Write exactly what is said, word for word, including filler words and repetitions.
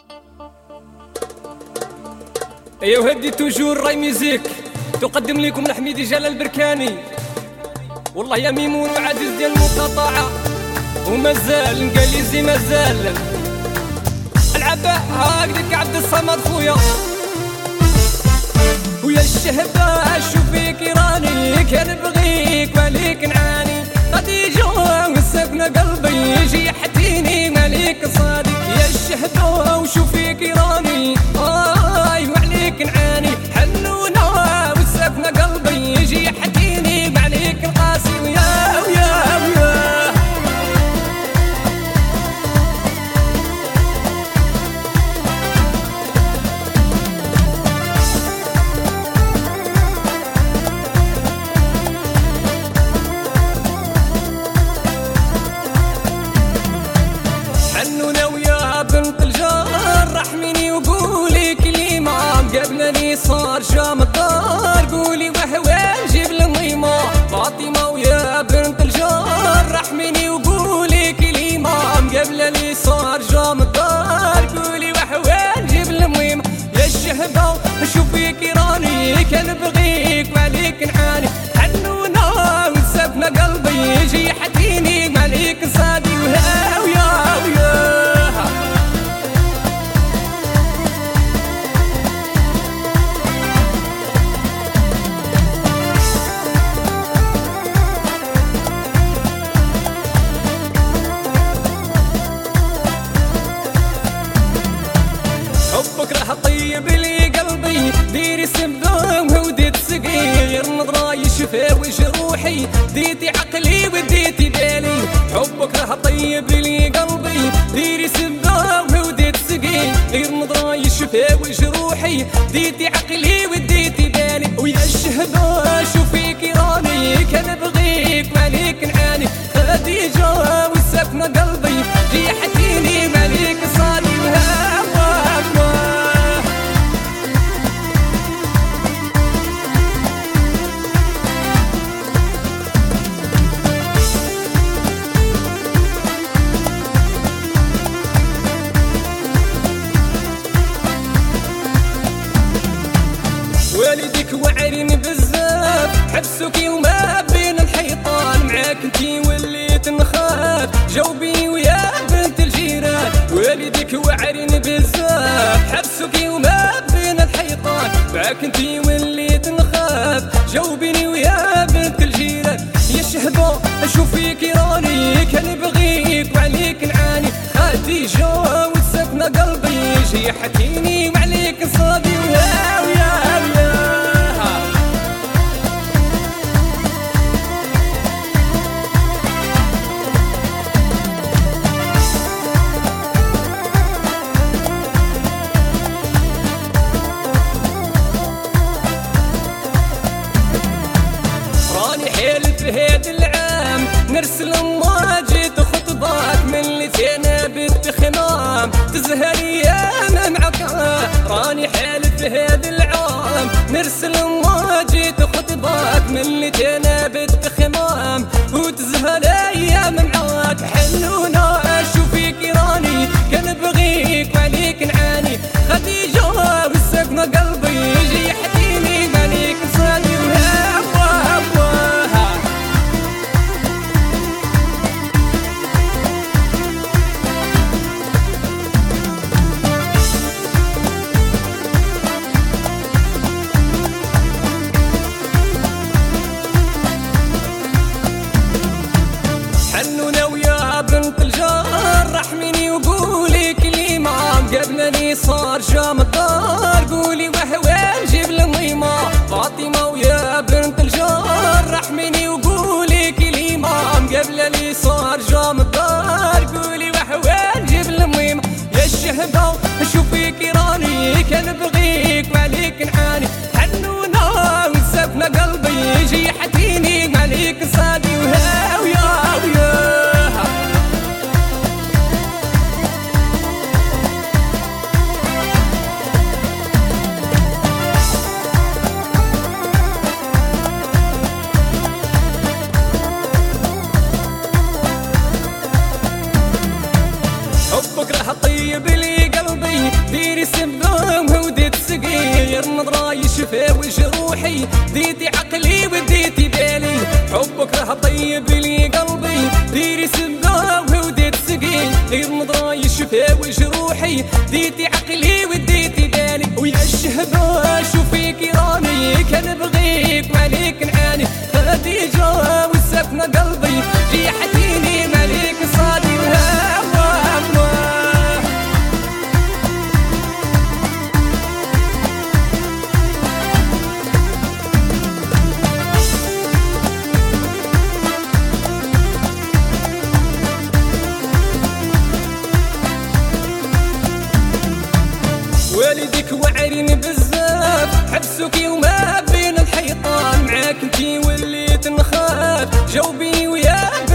ايوا هدي توجور راي ميوزيك تقدم لكم الحميدي جلال البركاني. والله يا ميمون وعزيز ديال المقاطعة ومازال انجليزي مازال العباء هاكدك عبد الصمد خويا ويا الشهبة شوفيك راني كان بغيك مالك نعاني خديجة وسكنة قلبي يجي يحتيني مالك صادق يا الشهبة وشوفيك راني آي وعليك نعاني حنونة وسكنة قلبي يجي يحتيني مالك القاسي ويا ويا ويا حنونة ويا بنت الجار رحميني وقولي كلمة قبلني صار جام الدار قولي وحوال جيب الميمة فاطمة ويا بنت الجار رحميني وقولي كلمة قبلني صار جام الدار قولي وحوال جيب الميمة يا الشهبة شوفيك راني كان بغيك وعليك نعاني حنونة وسكنة قلبي يجي يحكيني مالك صادي وها ويا ويا حبك راح طيب لي قلبي ديري سبام وديت سقي غير نظرة يشفى وجروحي ديتي عقلي وديتي بالي حبك راح طيب لي قلبي ديري سبام وديت سقي غير نظرة يشفى وجروحي ديتي عقلي وديتي بالي ويا الشهبة شوفيك راني كان بغيك مالك نعاني خديجة وسكنة قلبي جي حكيني مالك صادي وها والديك وعرين بزاف حبسوكي وما بين الحيطان معاك انتي وليت نخاف جاوبي ويا بنت الجيران والديك وعرين بزاف حبسوكي وما بين الحيطان معاك انتي وليت نخاف جاوبيني ويا بنت الجيران يا شهبة اشوفيك راني كان بغيك وعليك نعاني خديجة وسكنة قلبي يجي يحكيني وعليك صادي ويا ويا ويا راني حيلت هاد العام نرسل ما جيت خطبك من اللي فينا بالتخمام تزهر ايام معك راني حيلت هاد العام نرسل ما جيت خطبك من اللي فينا بالتخمام وتزهر ايام معاك حنونة اشوفيك راني كان بغيك وعليك نعاني خديجة وسكنة قلبي يجي يحكيني مالك صادي وها حنونة ويا بنت الجار رحميني وقولي كلمة قبلني صار جام الدار قولي وحوال جيب الميمة فاطمة ويا بنت الجار رحميني وقولي كلمة قبلني صار جام الدار قولي وحوال جيب الميمة يا الشهبة شوفيك راني كان بغيك وعليك نعاني حنونة وسكنة قلبي يجي يحكيني مالك صادي وها ويا ويا حبك راح طيب لي قلبي ديري سبهم وديت صغير نظرة يشفى وجروحي ديتي عقلي وديتي بالي حبك راه طيب لي قلبي ديري سبهم وديت صغير نظرة يشفى وجروحي ديتي عقلي وديتي بالي ويا الشهبة شوفي كرامي كان بغيك وعليك نعاني خديجة وسفنا قلبي ريحتيني مالك صادي وهوا والدك وعرين بزاف حبسوكي وما بين الحيطان معاك انتي وليت نخاف جاوبي ويا